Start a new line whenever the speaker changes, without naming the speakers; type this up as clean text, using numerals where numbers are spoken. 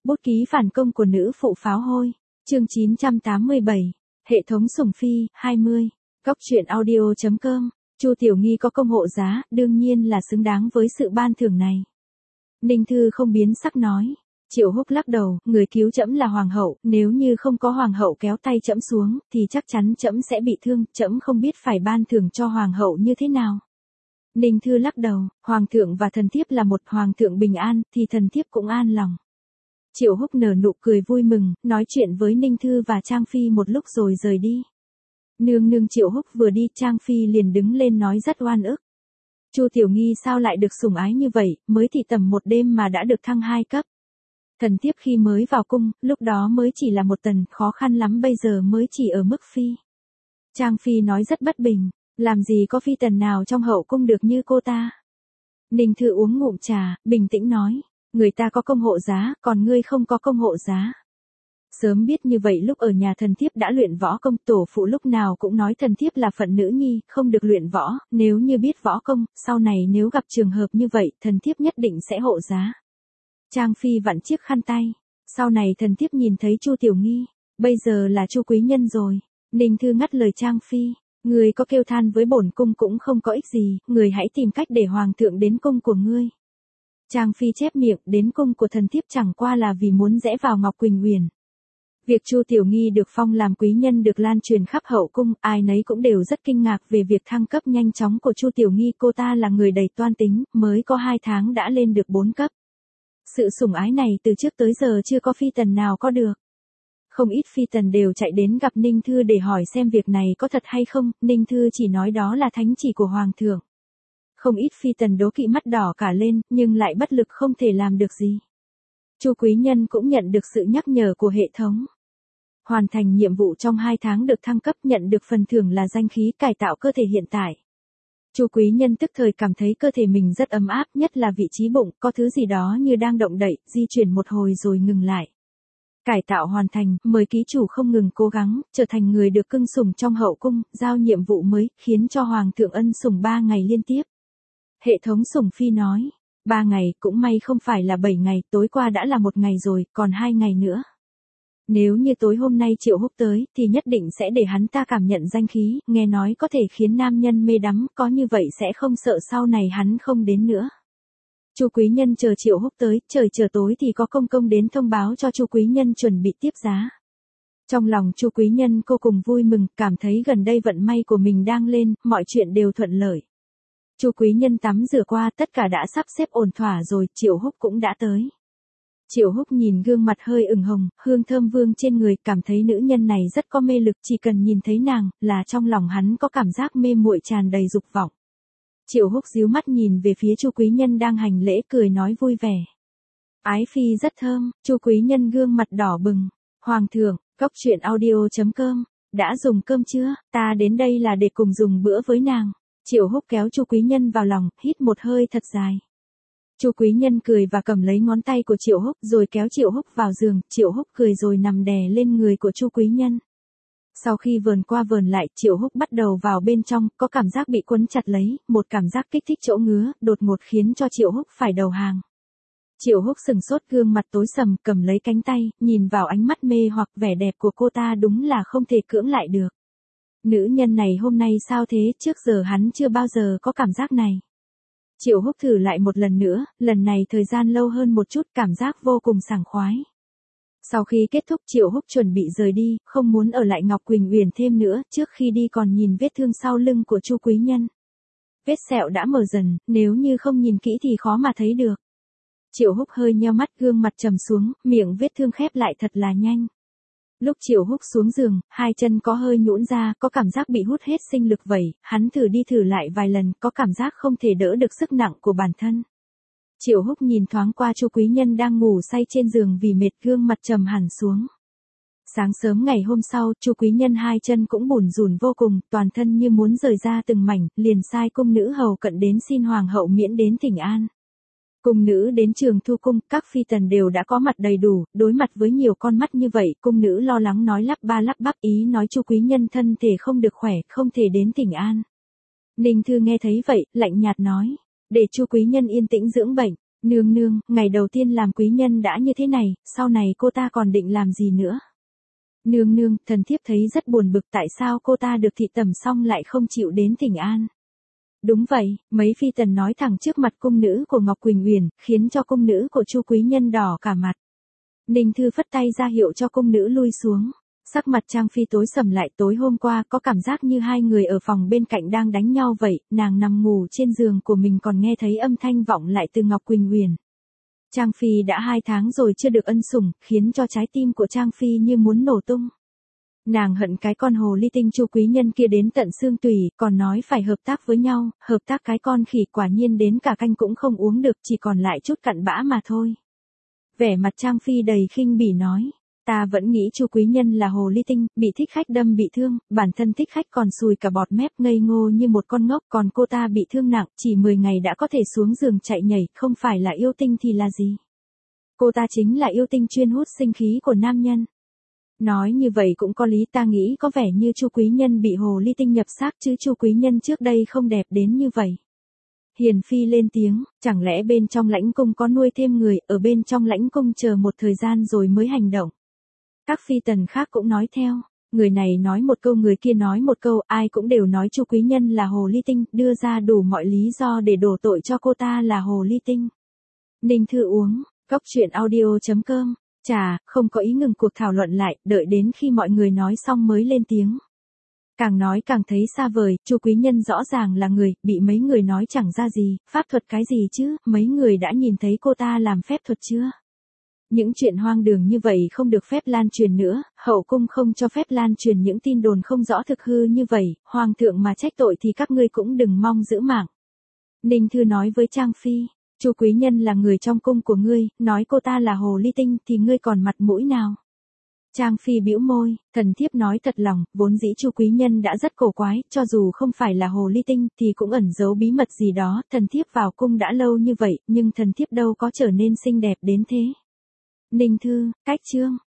Bút ký phản công của nữ phụ pháo hôi. Chương 987. Hệ thống sủng phi, 20. Góc truyện audio.com. Chu Tiểu Nghi có công hộ giá, đương nhiên là xứng đáng với sự ban thưởng này. Ninh Thư không biến sắc nói. Triệu Húc lắc đầu, người cứu trẫm là hoàng hậu, nếu như không có hoàng hậu kéo tay trẫm xuống, thì chắc chắn trẫm sẽ bị thương, trẫm không biết phải ban thưởng cho hoàng hậu như thế nào. Ninh Thư lắc đầu, hoàng thượng và thần thiếp là một, hoàng thượng bình an, thì thần thiếp cũng an lòng. Triệu Húc nở nụ cười vui mừng, nói chuyện với Ninh Thư và Trang Phi một lúc rồi rời đi. Nương Triệu Húc vừa đi, Trang Phi liền đứng lên nói rất oan ức. Chu Tiểu Nghi sao lại được sủng ái như vậy, mới thì tầm một đêm mà đã được thăng 2 cấp. Thần thiếp khi mới vào cung, lúc đó mới chỉ là một tần, khó khăn lắm bây giờ mới chỉ ở mức phi. Trang Phi nói rất bất bình, làm gì có phi tần nào trong hậu cung được như cô ta. Ninh Thư uống ngụm trà, bình tĩnh nói, người ta có công hộ giá, còn ngươi không có công hộ giá. Sớm biết như vậy lúc ở nhà thần thiếp đã luyện võ công, tổ phụ lúc nào cũng nói thần thiếp là phận nữ nhi, không được luyện võ, nếu như biết võ công, sau này nếu gặp trường hợp như vậy, thần thiếp nhất định sẽ hộ giá. Trang Phi vặn chiếc khăn tay, sau này thần thiếp nhìn thấy Chu Tiểu Nghi, bây giờ là Chu quý nhân rồi. Ninh Thư ngắt lời Trang Phi, người có kêu than với bổn cung cũng không có ích gì, người hãy tìm cách để hoàng thượng đến cung của ngươi. Trang Phi chép miệng, đến cung của thần thiếp chẳng qua là vì muốn rẽ vào Ngọc Quỳnh Uyển. Việc Chu Tiểu Nghi được phong làm quý nhân được lan truyền khắp hậu cung, ai nấy cũng đều rất kinh ngạc về việc thăng cấp nhanh chóng của Chu Tiểu Nghi, cô ta là người đầy toan tính, mới có 2 tháng đã lên được 4 cấp. Sự sủng ái này từ trước tới giờ chưa có phi tần nào có được. Không ít phi tần đều chạy đến gặp Ninh Thư để hỏi xem việc này có thật hay không, Ninh Thư chỉ nói đó là thánh chỉ của hoàng thượng. Không ít phi tần đố kỵ mắt đỏ cả lên, nhưng lại bất lực không thể làm được gì. Chu quý nhân cũng nhận được sự nhắc nhở của hệ thống. Hoàn thành nhiệm vụ trong 2 tháng được thăng cấp, nhận được phần thưởng là danh khí cải tạo cơ thể hiện tại. Chu quý nhân tức thời cảm thấy cơ thể mình rất ấm áp, nhất là vị trí bụng, có thứ gì đó như đang động đậy, di chuyển một hồi rồi ngừng lại. Cải tạo hoàn thành, mời ký chủ không ngừng cố gắng, trở thành người được cưng sủng trong hậu cung, giao nhiệm vụ mới, khiến cho hoàng thượng ân sủng 3 ngày liên tiếp. Hệ thống sủng phi nói, 3 ngày, cũng may không phải là 7 ngày, tối qua đã là 1 ngày rồi, còn 2 ngày nữa. Nếu như tối hôm nay Triệu Húc tới, thì nhất định sẽ để hắn ta cảm nhận danh khí, nghe nói có thể khiến nam nhân mê đắm, có như vậy sẽ không sợ sau này hắn không đến nữa. Chu quý nhân chờ Triệu Húc tới, trời chờ tối thì có công công đến thông báo cho Chu quý nhân chuẩn bị tiếp giá. Trong lòng Chu quý nhân vô cùng vui mừng, cảm thấy gần đây vận may của mình đang lên, mọi chuyện đều thuận lợi. Chu quý nhân tắm rửa qua, tất cả đã sắp xếp ổn thỏa rồi, Triệu Húc cũng đã tới. Triệu Húc nhìn gương mặt hơi ửng hồng, hương thơm vương trên người, cảm thấy nữ nhân này rất có mê lực, chỉ cần nhìn thấy nàng, là trong lòng hắn có cảm giác mê muội tràn đầy dục vọng. Triệu Húc díu mắt nhìn về phía Chu quý nhân đang hành lễ, cười nói vui vẻ. Ái phi rất thơm, Chu quý nhân gương mặt đỏ bừng. Hoàng thượng, góc truyện audio.com, đã dùng cơm chưa, ta đến đây là để cùng dùng bữa với nàng. Triệu Húc kéo Chu quý nhân vào lòng, hít một hơi thật dài. Chu quý nhân cười và cầm lấy ngón tay của Triệu Húc rồi kéo Triệu Húc vào giường, Triệu Húc cười rồi nằm đè lên người của Chu quý nhân. Sau khi vờn qua vờn lại, Triệu Húc bắt đầu vào bên trong, có cảm giác bị quấn chặt lấy, một cảm giác kích thích chỗ ngứa, đột ngột khiến cho Triệu Húc phải đầu hàng. Triệu Húc sừng sốt, gương mặt tối sầm, cầm lấy cánh tay, nhìn vào ánh mắt mê hoặc vẻ đẹp của cô ta đúng là không thể cưỡng lại được. Nữ nhân này hôm nay sao thế, trước giờ hắn chưa bao giờ có cảm giác này. Triệu Húc thử lại một lần nữa, lần này thời gian lâu hơn một chút, cảm giác vô cùng sảng khoái. Sau khi kết thúc Triệu Húc chuẩn bị rời đi, không muốn ở lại Ngọc Quỳnh Uyển thêm nữa, trước khi đi còn nhìn vết thương sau lưng của Chu quý nhân. Vết sẹo đã mở dần, nếu như không nhìn kỹ thì khó mà thấy được. Triệu Húc hơi nheo mắt, gương mặt trầm xuống, miệng vết thương khép lại thật là nhanh. Lúc Triệu Húc xuống giường, 2 chân có hơi nhũn ra, có cảm giác bị hút hết sinh lực vậy, hắn thử đi thử lại vài lần, có cảm giác không thể đỡ được sức nặng của bản thân. Triệu Húc nhìn thoáng qua Chu quý nhân đang ngủ say trên giường vì mệt, gương mặt trầm hẳn xuống. Sáng sớm ngày hôm sau, Chu quý nhân 2 chân cũng bủn rủn vô cùng, toàn thân như muốn rời ra từng mảnh, liền sai cung nữ hầu cận đến xin hoàng hậu miễn đến thỉnh an. Cung nữ đến Trường Thu cung, các phi tần đều đã có mặt đầy đủ, đối mặt với nhiều con mắt như vậy, cung nữ lo lắng nói lắp ba lắp bắp, ý nói Chu quý nhân thân thể không được khỏe, không thể đến thỉnh an. Ninh Thư nghe thấy vậy, lạnh nhạt nói, để Chu quý nhân yên tĩnh dưỡng bệnh. Nương nương, ngày đầu tiên làm quý nhân đã như thế này, sau này cô ta còn định làm gì nữa? Nương nương, thần thiếp thấy rất buồn bực tại sao cô ta được thị tẩm xong lại không chịu đến thỉnh an. Đúng vậy, mấy phi tần nói thẳng trước mặt cung nữ của Ngọc Quỳnh Uyển, khiến cho cung nữ của Chu quý nhân đỏ cả mặt. Ninh Thư phất tay ra hiệu cho cung nữ lui xuống. Sắc mặt Trang Phi tối sầm lại, tối hôm qua có cảm giác như hai người ở phòng bên cạnh đang đánh nhau vậy, nàng nằm ngủ trên giường của mình còn nghe thấy âm thanh vọng lại từ Ngọc Quỳnh Uyển. Trang Phi đã 2 tháng rồi chưa được ân sủng, khiến cho trái tim của Trang Phi như muốn nổ tung. Nàng hận cái con hồ ly tinh Chu quý nhân kia đến tận xương tủy, còn nói phải hợp tác với nhau, hợp tác cái con khỉ quả nhiên đến cả canh cũng không uống được, chỉ còn lại chút cặn bã mà thôi. Vẻ mặt Trang Phi đầy khinh bỉ nói, ta vẫn nghĩ Chu quý nhân là hồ ly tinh, bị thích khách đâm bị thương, bản thân thích khách còn sùi cả bọt mép ngây ngô như một con ngốc, còn cô ta bị thương nặng, chỉ 10 ngày đã có thể xuống giường chạy nhảy, không phải là yêu tinh thì là gì? Cô ta chính là yêu tinh chuyên hút sinh khí của nam nhân. Nói như vậy cũng có lý, ta nghĩ có vẻ như Chu quý nhân bị hồ ly tinh nhập xác chứ Chu quý nhân trước đây không đẹp đến như vậy. Hiền Phi lên tiếng, chẳng lẽ bên trong lãnh cung có nuôi thêm người, ở bên trong lãnh cung chờ một thời gian rồi mới hành động. Các phi tần khác cũng nói theo, người này nói một câu người kia nói một câu, ai cũng đều nói Chu quý nhân là hồ ly tinh, đưa ra đủ mọi lý do để đổ tội cho cô ta là hồ ly tinh. Ninh Thư uống, Cốc Truyện Audio.com. Chà, không có ý ngừng cuộc thảo luận lại, đợi đến khi mọi người nói xong mới lên tiếng. Càng nói càng thấy xa vời, Chu quý nhân rõ ràng là người, bị mấy người nói chẳng ra gì, pháp thuật cái gì chứ, mấy người đã nhìn thấy cô ta làm phép thuật chưa? Những chuyện hoang đường như vậy không được phép lan truyền nữa, hậu cung không cho phép lan truyền những tin đồn không rõ thực hư như vậy, hoàng thượng mà trách tội thì các ngươi cũng đừng mong giữ mạng. Ninh Thư nói với Trang Phi, Chu quý nhân là người trong cung của ngươi, nói cô ta là hồ ly tinh thì ngươi còn mặt mũi nào? Trang Phi bĩu môi, thần thiếp nói thật lòng, vốn dĩ Chu quý nhân đã rất cổ quái, cho dù không phải là hồ ly tinh thì cũng ẩn giấu bí mật gì đó, thần thiếp vào cung đã lâu như vậy, nhưng thần thiếp đâu có trở nên xinh đẹp đến thế. Ninh Thư, cách chương.